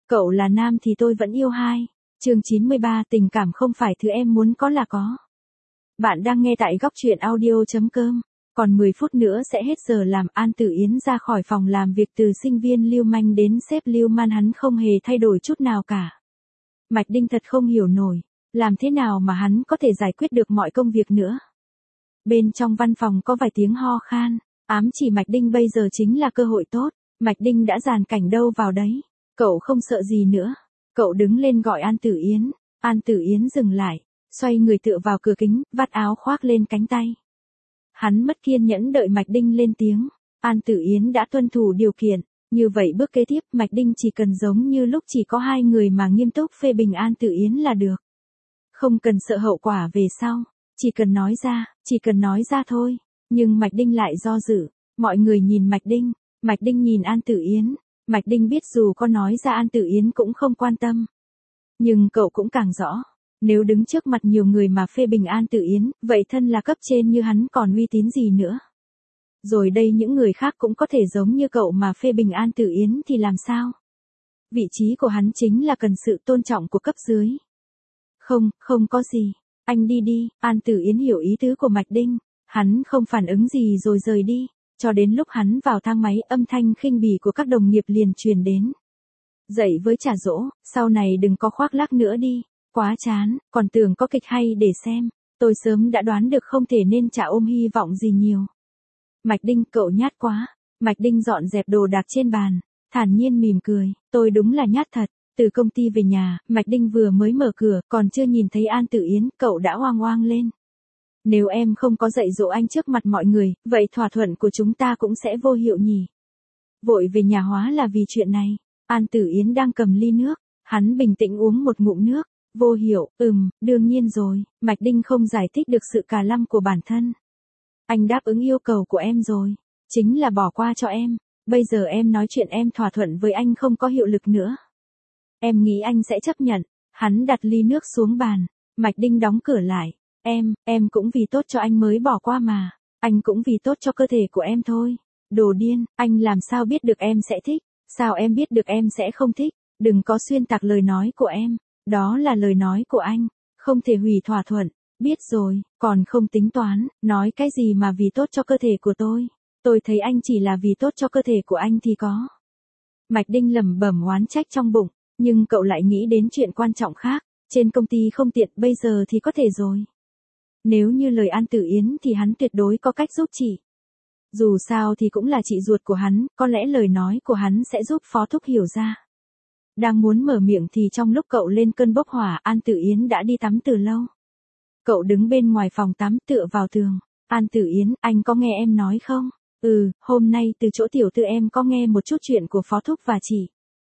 Cậu là nam thì tôi vẫn yêu hai. Chương 93, tình cảm không phải thứ em muốn có là có. Bạn đang nghe tại góc truyện audio.com. Còn 10 phút nữa sẽ hết giờ làm. An Tử Yến ra khỏi phòng làm việc, từ sinh viên lưu manh đến sếp lưu man hắn không hề thay đổi chút nào cả. Mạch Đinh thật không hiểu nổi, làm thế nào mà hắn có thể giải quyết được mọi công việc nữa. Bên trong văn phòng có vài tiếng ho khan, ám chỉ Mạch Đinh bây giờ chính là cơ hội tốt. Mạch Đinh đã dàn cảnh đâu vào đấy, cậu không sợ gì nữa. Cậu đứng lên gọi An Tử Yến. An Tử Yến dừng lại, xoay người tựa vào cửa kính, vắt áo khoác lên cánh tay. Hắn mất kiên nhẫn đợi Mạch Đinh lên tiếng. An Tử Yến đã tuân thủ điều kiện, như vậy bước kế tiếp Mạch Đinh chỉ cần giống như lúc chỉ có hai người mà nghiêm túc phê bình An Tử Yến là được. Không cần sợ hậu quả về sau, chỉ cần nói ra thôi. Nhưng Mạch Đinh lại do dự, mọi người nhìn Mạch Đinh nhìn An Tử Yến. Mạch Đinh biết dù có nói ra An Tử Yến cũng không quan tâm. Nhưng cậu cũng càng rõ, nếu đứng trước mặt nhiều người mà phê bình An Tử Yến, vậy thân là cấp trên như hắn còn uy tín gì nữa. Rồi đây những người khác cũng có thể giống như cậu mà phê bình An Tử Yến thì làm sao? Vị trí của hắn chính là cần sự tôn trọng của cấp dưới. Không có gì, anh đi đi. An Tử Yến hiểu ý tứ của Mạch Đinh, hắn không phản ứng gì rồi rời đi. Cho đến lúc hắn vào thang máy, âm thanh khinh bỉ của các đồng nghiệp liền truyền đến. Dậy với trả dỗ, sau này đừng có khoác lác nữa đi. Quá chán, còn tưởng có kịch hay để xem. Tôi sớm đã đoán được không thể nên chả ôm hy vọng gì nhiều. Mạch Đinh, cậu nhát quá. Mạch Đinh dọn dẹp đồ đạc trên bàn, thản nhiên mỉm cười. Tôi đúng là nhát thật. Từ công ty về nhà, Mạch Đinh vừa mới mở cửa, còn chưa nhìn thấy An Tử Yến, cậu đã oang oang lên. Nếu em không có dạy dỗ anh trước mặt mọi người, vậy thỏa thuận của chúng ta cũng sẽ vô hiệu nhỉ. Vội về nhà hóa là vì chuyện này. An Tử Yến đang cầm ly nước, hắn bình tĩnh uống một ngụm nước. Vô hiệu, đương nhiên rồi. Mạch Đinh không giải thích được sự cà lăm của bản thân. Anh đáp ứng yêu cầu của em rồi, chính là bỏ qua cho em. Bây giờ em nói chuyện em thỏa thuận với anh không có hiệu lực nữa. Em nghĩ anh sẽ chấp nhận. Hắn đặt ly nước xuống bàn. Mạch Đinh đóng cửa lại. Em cũng vì tốt cho anh mới bỏ qua mà. Anh cũng vì tốt cho cơ thể của em thôi. Đồ điên, anh làm sao biết được em sẽ thích? Sao em biết được em sẽ không thích? Đừng có xuyên tạc lời nói của em. Đó là lời nói của anh. Không thể hủy thỏa thuận. Biết rồi, còn không tính toán. Nói cái gì mà vì tốt cho cơ thể của tôi? Tôi thấy anh chỉ là vì tốt cho cơ thể của anh thì có. Mạch Đinh lẩm bẩm oán trách trong bụng. Nhưng cậu lại nghĩ đến chuyện quan trọng khác. Trên công ty không tiện, bây giờ thì có thể rồi. Nếu như lời An Tử Yến thì hắn tuyệt đối có cách giúp chị. Dù sao thì cũng là chị ruột của hắn, có lẽ lời nói của hắn sẽ giúp Phó Thúc hiểu ra. Đang muốn mở miệng thì trong lúc cậu lên cơn bốc hỏa, An Tử Yến đã đi tắm từ lâu. Cậu đứng bên ngoài phòng tắm tựa vào tường. An Tử Yến, anh có nghe em nói không? Hôm nay từ chỗ tiểu thư em có nghe một chút chuyện của Phó Thúc và chị.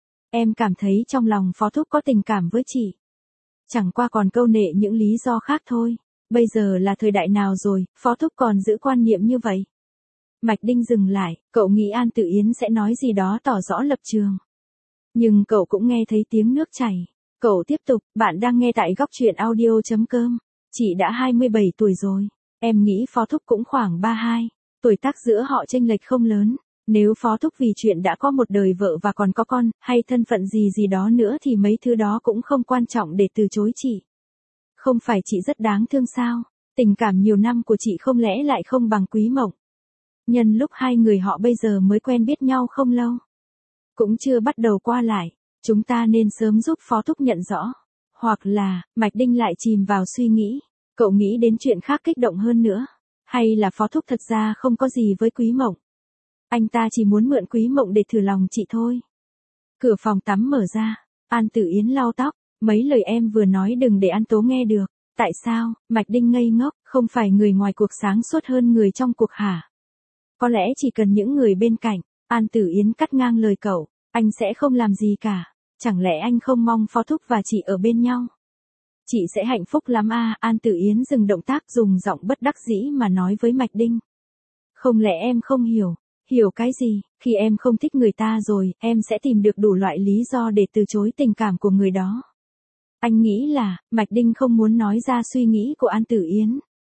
Em cảm thấy trong lòng Phó Thúc có tình cảm với chị. Chẳng qua còn câu nệ những lý do khác thôi. Bây giờ là thời đại nào rồi, Phó Thúc còn giữ quan niệm như vậy. Mạch Đinh dừng lại, cậu nghĩ An Tử Yến sẽ nói gì đó tỏ rõ lập trường. Nhưng cậu cũng nghe thấy tiếng nước chảy. Cậu tiếp tục, bạn đang nghe tại góc truyện audio.com. Chị đã 27 tuổi rồi. Em nghĩ Phó Thúc cũng khoảng 32. Tuổi tác giữa họ chênh lệch không lớn. Nếu Phó Thúc vì chuyện đã có một đời vợ và còn có con, hay thân phận gì đó nữa thì mấy thứ đó cũng không quan trọng để từ chối chị. Không phải chị rất đáng thương sao? Tình cảm nhiều năm của chị không lẽ lại không bằng Quý Mộng? Nhân lúc hai người họ bây giờ mới quen biết nhau không lâu, cũng chưa bắt đầu qua lại, chúng ta nên sớm giúp Phó Thúc nhận rõ. Hoặc là, Mạch Đinh lại chìm vào suy nghĩ. Cậu nghĩ đến chuyện khác kích động hơn nữa. Hay là Phó Thúc thật ra không có gì với Quý Mộng? Anh ta chỉ muốn mượn Quý Mộng để thử lòng chị thôi. Cửa phòng tắm mở ra. An Tử Yến lau tóc. Mấy lời em vừa nói đừng để An Tố nghe được. Tại sao? Mạch Đinh ngây ngốc. Không phải người ngoài cuộc sáng suốt hơn người trong cuộc hả? Có lẽ chỉ cần những người bên cạnh. An Tử Yến cắt ngang lời cậu. Anh sẽ không làm gì cả. Chẳng lẽ anh không mong Phó Thúc và chị ở bên nhau? Chị sẽ hạnh phúc lắm à? An Tử Yến dừng động tác, dùng giọng bất đắc dĩ mà nói với Mạch Đinh. Không lẽ em không hiểu? Hiểu cái gì? Khi em không thích người ta rồi, em sẽ tìm được đủ loại lý do để từ chối tình cảm của người đó. Anh nghĩ là, Mạch Đinh không muốn nói ra suy nghĩ của An Tử Yến.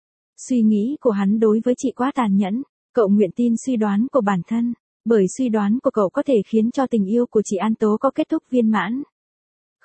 Suy nghĩ của hắn đối với chị quá tàn nhẫn. Cậu nguyện tin suy đoán của bản thân. Bởi suy đoán của cậu có thể khiến cho tình yêu của chị An Tố có kết thúc viên mãn.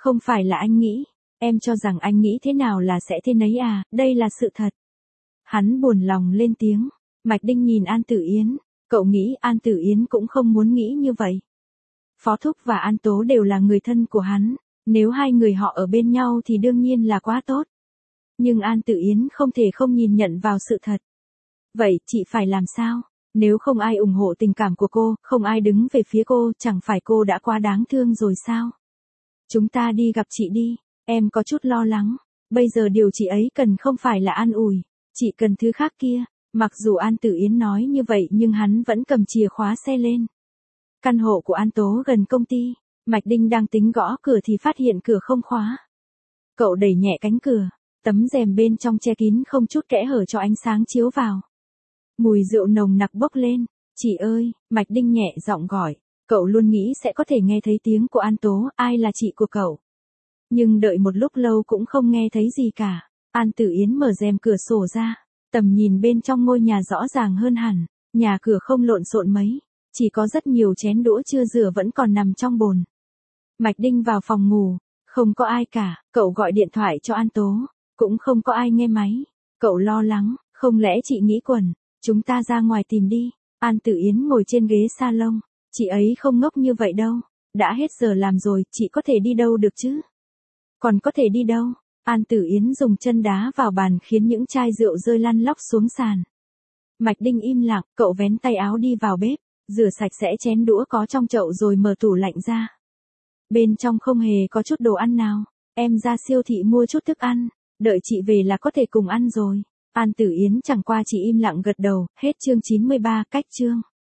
Không phải là anh nghĩ, em cho rằng anh nghĩ thế nào là sẽ thế nấy à, đây là sự thật. Hắn buồn lòng lên tiếng. Mạch Đinh nhìn An Tử Yến, cậu nghĩ An Tử Yến cũng không muốn nghĩ như vậy. Phó Thúc và An Tố đều là người thân của hắn, nếu hai người họ ở bên nhau thì đương nhiên là quá tốt. Nhưng An Tử Yến không thể không nhìn nhận vào sự thật. Vậy chị phải làm sao? Nếu không ai ủng hộ tình cảm của cô, không ai đứng về phía cô, chẳng phải cô đã quá đáng thương rồi sao? Chúng ta đi gặp chị đi, em có chút lo lắng. Bây giờ điều chị ấy cần không phải là an ủi, chị cần thứ khác kia. Mặc dù An Tử Yến nói như vậy nhưng hắn vẫn cầm chìa khóa xe lên. Căn hộ của An Tố gần công ty, Mạch Đinh đang tính gõ cửa thì phát hiện cửa không khóa. Cậu đẩy nhẹ cánh cửa, tấm rèm bên trong che kín không chút kẽ hở cho ánh sáng chiếu vào. Mùi rượu nồng nặc bốc lên. Chị ơi, Mạch Đinh nhẹ giọng gọi. Cậu luôn nghĩ sẽ có thể nghe thấy tiếng của An Tố, ai là chị của cậu. Nhưng đợi một lúc lâu cũng không nghe thấy gì cả. An Tử Yến mở rèm cửa sổ ra. Tầm nhìn bên trong ngôi nhà rõ ràng hơn hẳn. Nhà cửa không lộn xộn mấy. Chỉ có rất nhiều chén đũa chưa rửa vẫn còn nằm trong bồn. Mạch Đinh vào phòng ngủ. Không có ai cả. Cậu gọi điện thoại cho An Tố. Cũng không có ai nghe máy. Cậu lo lắng. Không lẽ chị nghĩ quẩn. Chúng ta ra ngoài tìm đi. An Tử Yến ngồi trên ghế salon. Chị ấy không ngốc như vậy đâu. Đã hết giờ làm rồi, chị có thể đi đâu được chứ? Còn có thể đi đâu? An Tử Yến dùng chân đá vào bàn khiến những chai rượu rơi lăn lóc xuống sàn. Mạch Đinh im lặng, cậu vén tay áo đi vào bếp, rửa sạch sẽ chén đũa có trong chậu rồi mở tủ lạnh ra. Bên trong không hề có chút đồ ăn nào. Em ra siêu thị mua chút thức ăn, đợi chị về là có thể cùng ăn rồi. An Tử Yến chẳng qua chỉ im lặng gật đầu. Hết chương 93, cách chương.